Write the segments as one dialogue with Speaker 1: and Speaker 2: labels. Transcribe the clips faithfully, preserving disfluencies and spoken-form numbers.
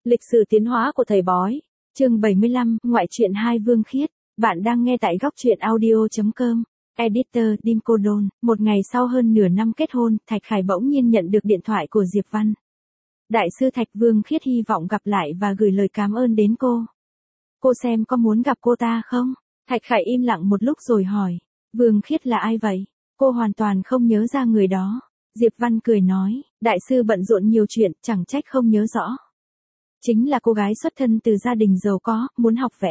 Speaker 1: Lịch sử tiến hóa của thầy bói. Chương bảy mươi lăm, ngoại truyện hai Vương Khiết. Bạn đang nghe tại góc truyện audio chấm com. Editor Dim Cô Đôn. Một ngày sau hơn nửa năm kết hôn, Thạch Khải bỗng nhiên nhận được điện thoại của Diệp Văn. Đại sư Thạch Vương Khiết hy vọng gặp lại và gửi lời cảm ơn đến cô. Cô xem có muốn gặp cô ta không? Thạch Khải im lặng một lúc rồi hỏi. Vương Khiết là ai vậy? Cô hoàn toàn không nhớ ra người đó. Diệp Văn cười nói, đại sư bận rộn nhiều chuyện, chẳng trách không nhớ rõ. Chính là cô gái xuất thân từ gia đình giàu có, muốn học vẽ.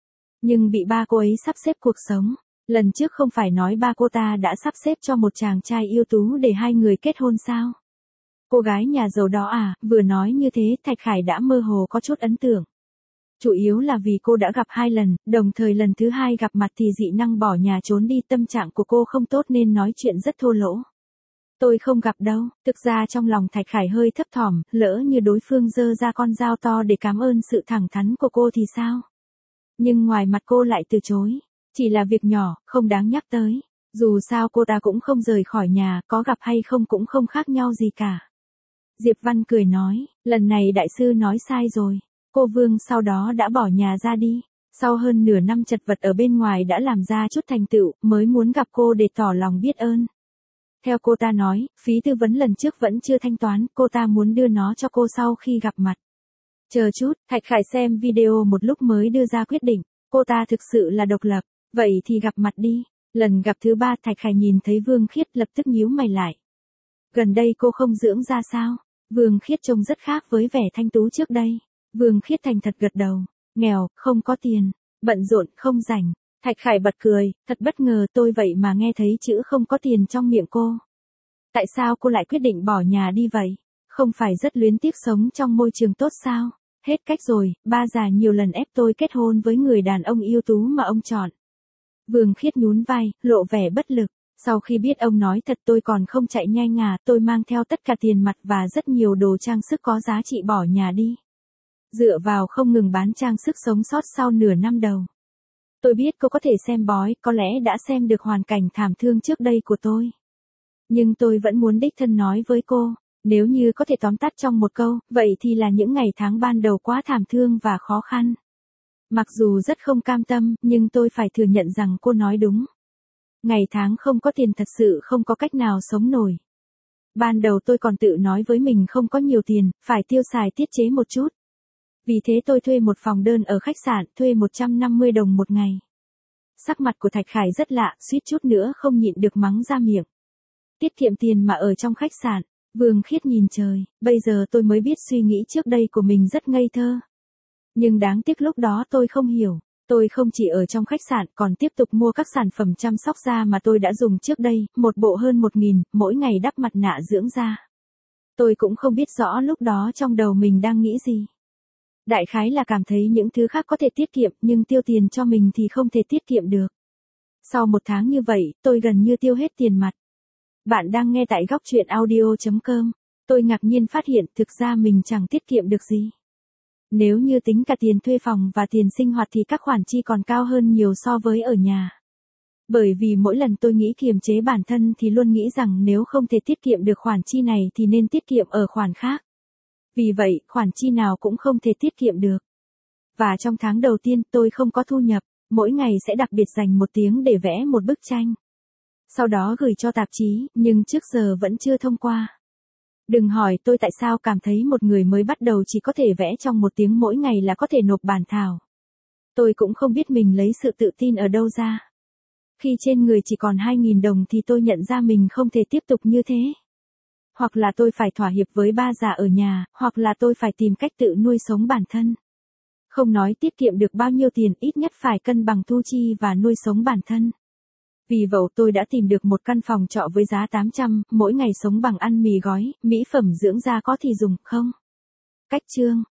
Speaker 1: Nhưng bị ba cô ấy sắp xếp cuộc sống. Lần trước không phải nói ba cô ta đã sắp xếp cho một chàng trai ưu tú để hai người kết hôn sao? Cô gái nhà giàu đó à? Vừa nói như thế Thạch Khải đã mơ hồ có chút ấn tượng. Chủ yếu là vì cô đã gặp hai lần, đồng thời lần thứ hai gặp mặt thì dị năng bỏ nhà trốn đi, tâm trạng của cô không tốt nên nói chuyện rất thô lỗ. Tôi không gặp đâu. Thực ra trong lòng Thạch Khải hơi thấp thỏm, lỡ như đối phương giơ ra con dao to để cảm ơn sự thẳng thắn của cô thì sao? Nhưng ngoài mặt cô lại từ chối. Chỉ là việc nhỏ, không đáng nhắc tới. Dù sao cô ta cũng không rời khỏi nhà, có gặp hay không cũng không khác nhau gì cả. Diệp Văn cười nói, lần này đại sư nói sai rồi. Cô Vương sau đó đã bỏ nhà ra đi. Sau hơn nửa năm chật vật ở bên ngoài đã làm ra chút thành tựu, mới muốn gặp cô để tỏ lòng biết ơn. Theo cô ta nói, phí tư vấn lần trước vẫn chưa thanh toán, cô ta muốn đưa nó cho cô sau khi gặp mặt. Chờ chút, Thạch Khải xem video một lúc mới đưa ra quyết định, cô ta thực sự là độc lập, vậy thì gặp mặt đi. Lần gặp thứ ba Thạch Khải nhìn thấy Vương Khiết lập tức nhíu mày lại. Gần đây cô không dưỡng ra sao? Vương Khiết trông rất khác với vẻ thanh tú trước đây. Vương Khiết thành thật gật đầu, nghèo, không có tiền, bận rộn, không rảnh. Thạch Khải bật cười, thật bất ngờ tôi vậy mà nghe thấy chữ không có tiền trong miệng cô. Tại sao cô lại quyết định bỏ nhà đi vậy? Không phải rất luyến tiếc sống trong môi trường tốt sao? Hết cách rồi, ba già nhiều lần ép tôi kết hôn với người đàn ông ưu tú mà ông chọn. Vương Khiết nhún vai, lộ vẻ bất lực. Sau khi biết ông nói thật tôi còn không chạy nhai ngà, tôi mang theo tất cả tiền mặt và rất nhiều đồ trang sức có giá trị bỏ nhà đi. Dựa vào không ngừng bán trang sức sống sót sau nửa năm đầu. Tôi biết cô có thể xem bói, có lẽ đã xem được hoàn cảnh thảm thương trước đây của tôi. Nhưng tôi vẫn muốn đích thân nói với cô, nếu như có thể tóm tắt trong một câu, vậy thì là những ngày tháng ban đầu quá thảm thương và khó khăn. Mặc dù rất không cam tâm, nhưng tôi phải thừa nhận rằng cô nói đúng. Ngày tháng không có tiền thật sự không có cách nào sống nổi. Ban đầu tôi còn tự nói với mình không có nhiều tiền, phải tiêu xài tiết chế một chút. Vì thế tôi thuê một phòng đơn ở khách sạn, thuê một trăm năm mươi đồng một ngày. Sắc mặt của Thạch Khải rất lạ, suýt chút nữa không nhịn được mắng ra miệng. Tiết kiệm tiền mà ở trong khách sạn. Vương Khiết nhìn trời, bây giờ tôi mới biết suy nghĩ trước đây của mình rất ngây thơ. Nhưng đáng tiếc lúc đó tôi không hiểu. Tôi không chỉ ở trong khách sạn còn tiếp tục mua các sản phẩm chăm sóc da mà tôi đã dùng trước đây, một bộ hơn một nghìn, mỗi ngày đắp mặt nạ dưỡng da. Tôi cũng không biết rõ lúc đó trong đầu mình đang nghĩ gì. Đại khái là cảm thấy những thứ khác có thể tiết kiệm nhưng tiêu tiền cho mình thì không thể tiết kiệm được. Sau một tháng như vậy, tôi gần như tiêu hết tiền mặt. Bạn đang nghe tại góc truyện audio chấm com. Tôi ngạc nhiên phát hiện thực ra mình chẳng tiết kiệm được gì. Nếu như tính cả tiền thuê phòng và tiền sinh hoạt thì các khoản chi còn cao hơn nhiều so với ở nhà. Bởi vì mỗi lần tôi nghĩ kiềm chế bản thân thì luôn nghĩ rằng nếu không thể tiết kiệm được khoản chi này thì nên tiết kiệm ở khoản khác. Vì vậy, khoản chi nào cũng không thể tiết kiệm được. Và trong tháng đầu tiên tôi không có thu nhập, mỗi ngày sẽ đặc biệt dành một tiếng để vẽ một bức tranh. Sau đó gửi cho tạp chí, nhưng trước giờ vẫn chưa thông qua. Đừng hỏi tôi tại sao cảm thấy một người mới bắt đầu chỉ có thể vẽ trong một tiếng mỗi ngày là có thể nộp bản thảo. Tôi cũng không biết mình lấy sự tự tin ở đâu ra. Khi trên người chỉ còn hai nghìn đồng thì tôi nhận ra mình không thể tiếp tục như thế. Hoặc là tôi phải thỏa hiệp với ba già ở nhà, hoặc là tôi phải tìm cách tự nuôi sống bản thân. Không nói tiết kiệm được bao nhiêu tiền, ít nhất phải cân bằng thu chi và nuôi sống bản thân. Vì vậy tôi đã tìm được một căn phòng trọ với giá tám trăm, mỗi ngày sống bằng ăn mì gói, mỹ phẩm dưỡng da có thì dùng, không? Cách chương,